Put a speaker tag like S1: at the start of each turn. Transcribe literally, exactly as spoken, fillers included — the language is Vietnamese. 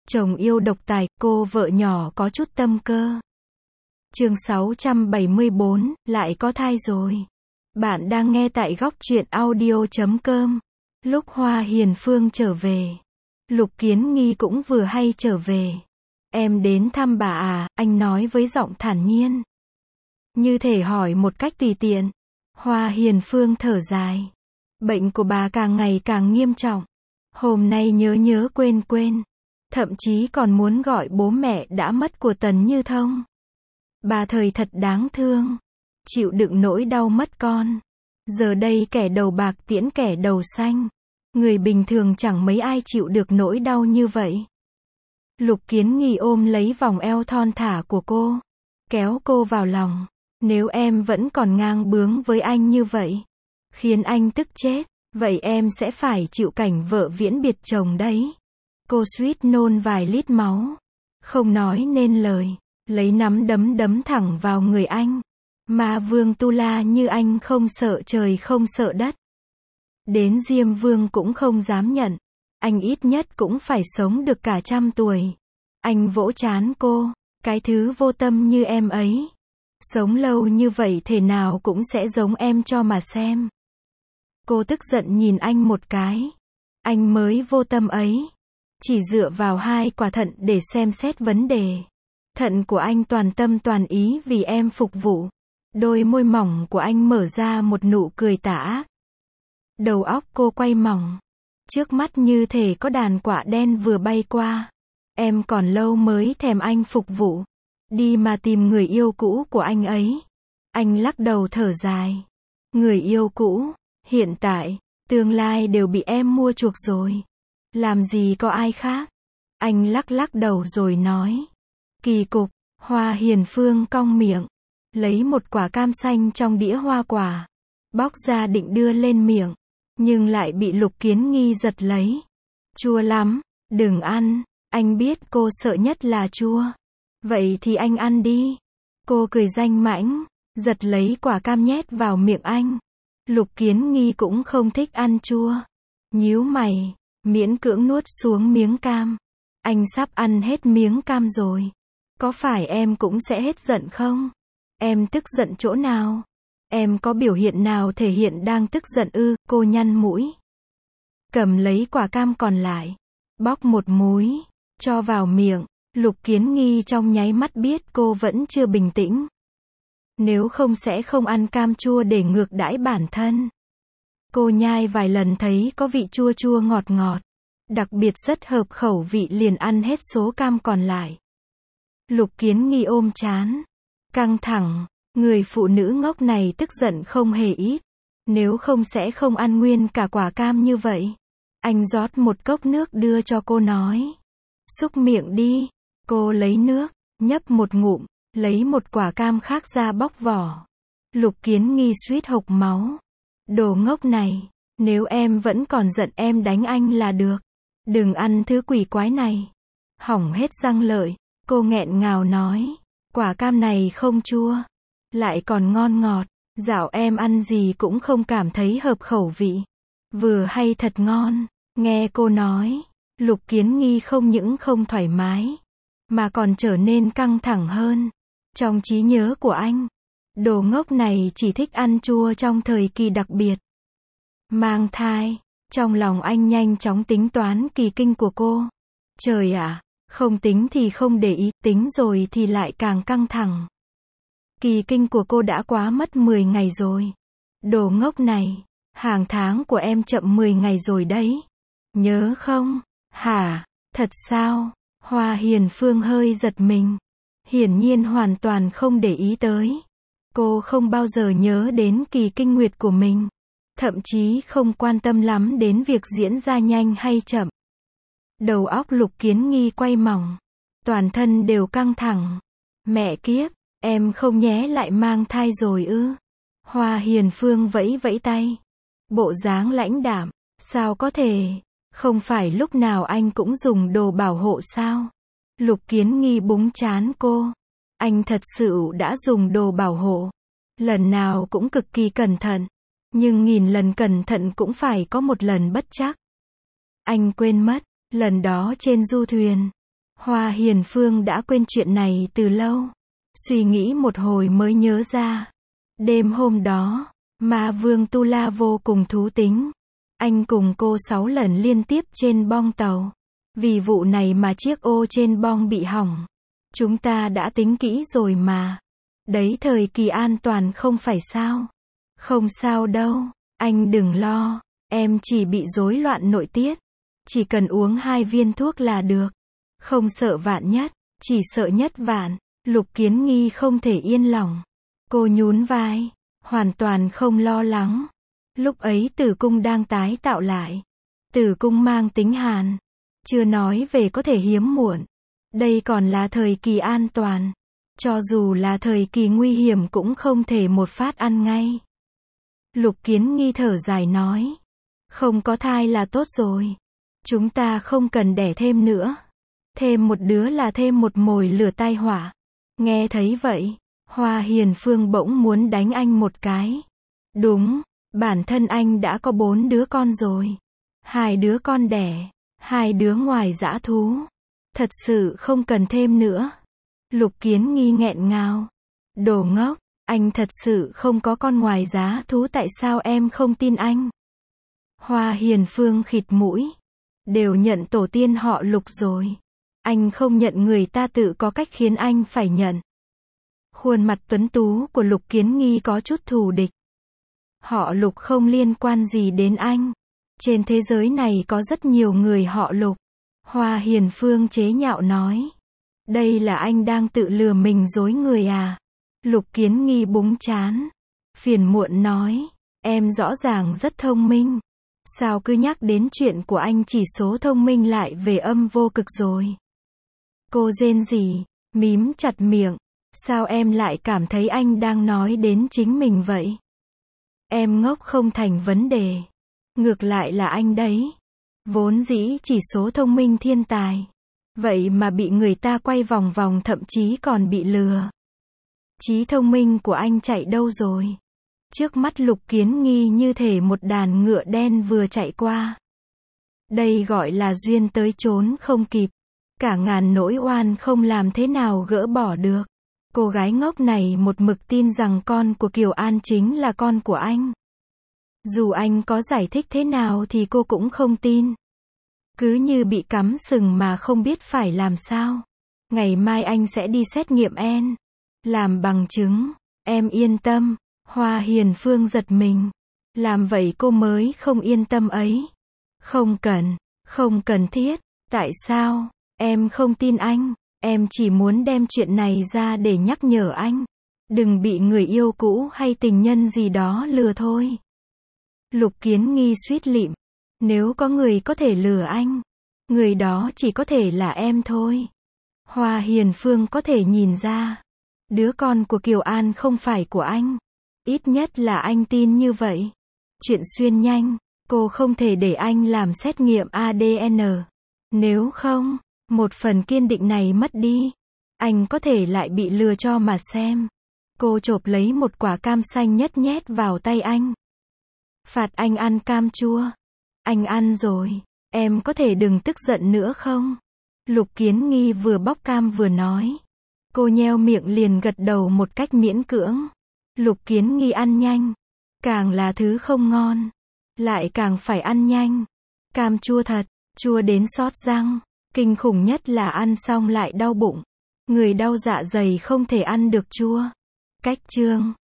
S1: Chồng yêu độc tài, cô vợ nhỏ có chút tâm cơ. Chương sáu trăm bảy mươi bốn, lại có thai rồi. Bạn đang nghe tại góc truyện audio chấm com. Lúc Hoa Hiền Phương trở về, Lục Kiến Nghi cũng vừa hay trở về. Em đến thăm bà à, anh nói với giọng thản nhiên. Như thể hỏi một cách tùy tiện. Hoa Hiền Phương thở dài. Bệnh của bà càng ngày càng nghiêm trọng. Hôm nay nhớ nhớ quên quên. Thậm chí còn muốn gọi bố mẹ đã mất của Tần Như Thông. Bà thời thật đáng thương. Chịu đựng nỗi đau mất con. Giờ đây kẻ đầu bạc tiễn kẻ đầu xanh. Người bình thường chẳng mấy ai chịu được nỗi đau như vậy. Lục Kiến Nghi ôm lấy vòng eo thon thả của cô. Kéo cô vào lòng. Nếu em vẫn còn ngang bướng với anh như vậy, khiến anh tức chết, vậy em sẽ phải chịu cảnh vợ viễn biệt chồng đấy. Cô suýt nôn vài lít máu. Không nói nên lời. Lấy nắm đấm đấm thẳng vào người anh. Ma Vương Tu La như anh không sợ trời không sợ đất. Đến Diêm Vương cũng không dám nhận. Anh ít nhất cũng phải sống được cả trăm tuổi. Anh vỗ trán cô. Cái thứ vô tâm như em ấy. Sống lâu như vậy thể nào cũng sẽ giống em cho mà xem. Cô tức giận nhìn anh một cái. Anh mới vô tâm ấy. Chỉ dựa vào hai quả thận để xem xét vấn đề. Thận của anh toàn tâm toàn ý vì em phục vụ. Đôi môi mỏng của anh mở ra một nụ cười tà ác. Đầu óc cô quay mỏng. Trước mắt như thể có đàn quạ đen vừa bay qua. Em còn lâu mới thèm anh phục vụ. Đi mà tìm người yêu cũ của anh ấy. Anh lắc đầu thở dài. Người yêu cũ, hiện tại, tương lai đều bị em mua chuộc rồi. Làm gì có ai khác. Anh lắc lắc đầu rồi nói. Kỳ cục. Hoa Hiền Phương cong miệng. Lấy một quả cam xanh trong đĩa hoa quả. Bóc ra định đưa lên miệng. Nhưng lại bị Lục Kiến Nghi giật lấy. Chua lắm, đừng ăn. Anh biết cô sợ nhất là chua. Vậy thì anh ăn đi. Cô cười danh mãnh, giật lấy quả cam nhét vào miệng anh. Lục Kiến Nghi cũng không thích ăn chua. Nhíu mày, miễn cưỡng nuốt xuống miếng cam. Anh sắp ăn hết miếng cam rồi. Có phải em cũng sẽ hết giận không? Em tức giận chỗ nào? Em có biểu hiện nào thể hiện đang tức giận ư? Cô nhăn mũi. Cầm lấy quả cam còn lại. Bóc một múi, cho vào miệng. Lục Kiến Nghi trong nháy mắt biết cô vẫn chưa bình tĩnh. Nếu không sẽ không ăn cam chua để ngược đãi bản thân. Cô nhai vài lần thấy có vị chua chua ngọt ngọt. Đặc biệt rất hợp khẩu vị liền ăn hết số cam còn lại. Lục Kiến Nghi ôm trán. Căng thẳng. Người phụ nữ ngốc này tức giận không hề ít. Nếu không sẽ không ăn nguyên cả quả cam như vậy. Anh rót một cốc nước đưa cho cô nói. Xúc miệng đi. Cô lấy nước, nhấp một ngụm, lấy một quả cam khác ra bóc vỏ. Lục Kiến Nghi suýt hộc máu. Đồ ngốc này, nếu em vẫn còn giận em đánh anh là được. Đừng ăn thứ quỷ quái này. Hỏng hết răng lợi, cô nghẹn ngào nói. Quả cam này không chua, lại còn ngon ngọt. Dạo em ăn gì cũng không cảm thấy hợp khẩu vị. Vừa hay thật ngon. Nghe cô nói, Lục Kiến Nghi không những không thoải mái, mà còn trở nên căng thẳng hơn. Trong trí nhớ của anh, đồ ngốc này chỉ thích ăn chua trong thời kỳ đặc biệt. Mang thai, trong lòng anh nhanh chóng tính toán kỳ kinh của cô. Trời ạ, không tính thì không để ý, tính rồi thì lại càng căng thẳng. Kỳ kinh của cô đã quá mất mười ngày rồi. Đồ ngốc này, hàng tháng của em chậm mười ngày rồi đấy. Nhớ không? Hả? Thật sao? Hoa Hiền Phương hơi giật mình. Hiển nhiên hoàn toàn không để ý tới. Cô không bao giờ nhớ đến kỳ kinh nguyệt của mình. Thậm chí không quan tâm lắm đến việc diễn ra nhanh hay chậm. Đầu óc Lục Kiến Nghi quay mỏng. Toàn thân đều căng thẳng. Mẹ kiếp, em không nhé lại mang thai rồi ư? Hoa Hiền Phương vẫy vẫy tay. Bộ dáng lãnh đạm. Sao có thể? Không phải lúc nào anh cũng dùng đồ bảo hộ sao? Lục Kiến Nghi búng trán cô. Anh thật sự đã dùng đồ bảo hộ. Lần nào cũng cực kỳ cẩn thận. Nhưng nghìn lần cẩn thận cũng phải có một lần bất trắc. Anh quên mất, lần đó trên du thuyền. Hoa Hiền Phương đã quên chuyện này từ lâu. Suy nghĩ một hồi mới nhớ ra. Đêm hôm đó, Ma Vương Tu La vô cùng thú tính. Anh cùng cô sáu lần liên tiếp trên bong tàu. Vì vụ này mà chiếc ô trên bong bị hỏng. Chúng ta đã tính kỹ rồi mà. Đấy thời kỳ an toàn không phải sao. Không sao đâu, anh đừng lo. Em chỉ bị rối loạn nội tiết. Chỉ cần uống hai viên thuốc là được. Không sợ vạn nhất, chỉ sợ nhất vạn. Lục Kiến Nghi không thể yên lòng. Cô nhún vai, hoàn toàn không lo lắng. Lúc ấy tử cung đang tái tạo lại. Tử cung mang tính hàn. Chưa nói về có thể hiếm muộn. Đây còn là thời kỳ an toàn. Cho dù là thời kỳ nguy hiểm cũng không thể một phát ăn ngay. Lục Kiến Nghi thở dài nói. Không có thai là tốt rồi. Chúng ta không cần đẻ thêm nữa. Thêm một đứa là thêm một mồi lửa tai họa. Nghe thấy vậy, Hoa Hiền Phương bỗng muốn đánh anh một cái. Đúng, bản thân anh đã có bốn đứa con rồi. Hai đứa con đẻ, hai đứa ngoài dã thú. Thật sự không cần thêm nữa. Lục Kiến Nghi nghẹn ngào. Đồ ngốc, anh thật sự không có con ngoài giá thú, tại sao em không tin anh? Hoa Hiền Phương khịt mũi. Đều nhận tổ tiên họ Lục rồi. Anh không nhận, người ta tự có cách khiến anh phải nhận. Khuôn mặt tuấn tú của Lục Kiến Nghi có chút thù địch. Họ Lục không liên quan gì đến anh. Trên thế giới này có rất nhiều người họ Lục. Hoa Hiền Phương chế nhạo nói. Đây là anh đang tự lừa mình dối người à? Lục Kiến Nghi búng chán. Phiền muộn nói. Em rõ ràng rất thông minh. Sao cứ nhắc đến chuyện của anh, chỉ số thông minh lại về âm vô cực rồi. Cô rên rỉ, mím chặt miệng. Sao em lại cảm thấy anh đang nói đến chính mình vậy? Em ngốc không thành vấn đề. Ngược lại là anh đấy. Vốn dĩ chỉ số thông minh thiên tài. Vậy mà bị người ta quay vòng vòng, thậm chí còn bị lừa. Trí thông minh của anh chạy đâu rồi? Trước mắt Lục Kiến Nghi như thể một đàn ngựa đen vừa chạy qua. Đây gọi là duyên tới trốn không kịp. Cả ngàn nỗi oan không làm thế nào gỡ bỏ được. Cô gái ngốc này một mực tin rằng con của Kiều An chính là con của anh. Dù anh có giải thích thế nào thì cô cũng không tin. Cứ như bị cắm sừng mà không biết phải làm sao. Ngày mai anh sẽ đi xét nghiệm en. Làm bằng chứng. Em yên tâm. Hoa Hiền Phương giật mình. Làm vậy cô mới không yên tâm ấy. Không cần. Không cần thiết. Tại sao? Em không tin anh. Em chỉ muốn đem chuyện này ra để nhắc nhở anh. Đừng bị người yêu cũ hay tình nhân gì đó lừa thôi. Lục Kiến Nghi suýt lịm. Nếu có người có thể lừa anh, người đó chỉ có thể là em thôi. Hoa Hiền Phương có thể nhìn ra. Đứa con của Kiều An không phải của anh. Ít nhất là anh tin như vậy. Chuyện xuyên nhanh, cô không thể để anh làm xét nghiệm a đê en. Nếu không, một phần kiên định này mất đi, anh có thể lại bị lừa cho mà xem. Cô chộp lấy một quả cam xanh nhất nhét vào tay anh. Phạt anh ăn cam chua. Anh ăn rồi, em có thể đừng tức giận nữa không? Lục Kiến Nghi vừa bóc cam vừa nói. Cô nheo miệng liền gật đầu một cách miễn cưỡng. Lục Kiến Nghi ăn nhanh. Càng là thứ không ngon, lại càng phải ăn nhanh. Cam chua thật, chua đến xót răng. Kinh khủng nhất là ăn xong lại đau bụng. Người đau dạ dày không thể ăn được chua. Cách chương